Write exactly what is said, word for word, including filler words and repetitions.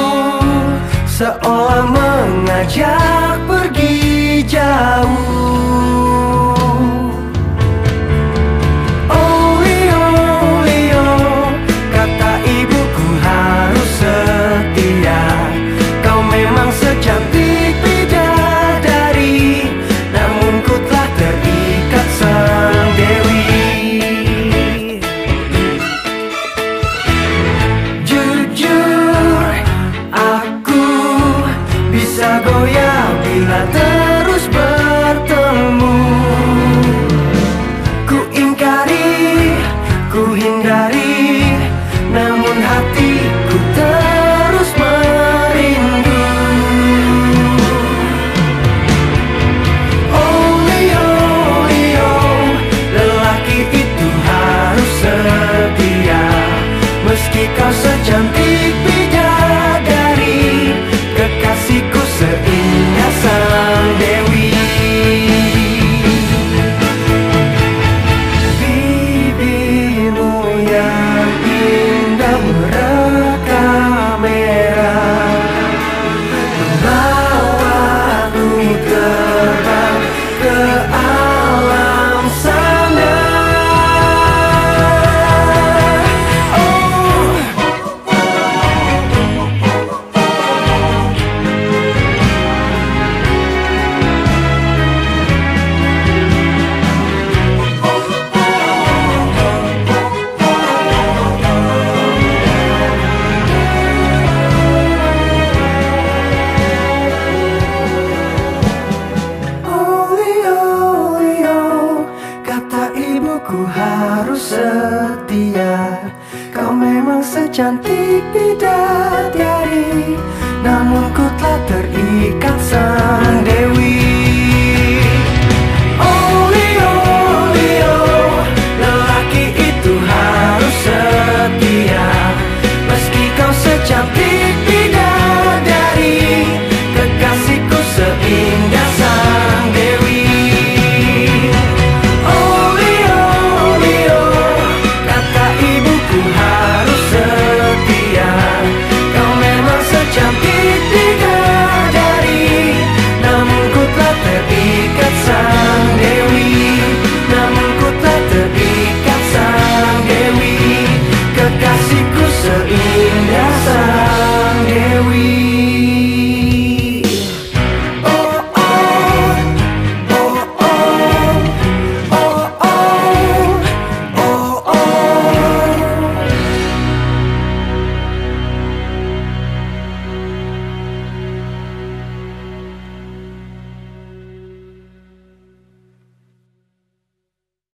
seolah mengajak pergi jauh. Oh Leo, Leo, kata ibuku harus setia. Kau memang secantik bidadari, namun ku telah terikat sang dewi. Jujur, aku bisa goyah bila terus bertemu. Ku ingkari, ku hindari, namun hatiku terus merindu. Oh Leo, Leo, lelaki itu harus setia. Meski kau secantik bidadari, kekasihku seindah sang dewi. Bibirmu yang indah merekam merah, membawaku terbang ke alam sana. Oh Leo, Leo, kata ibuku harus setia. Kau memang secantik bidadari, namun ku telah terikat sang dewi.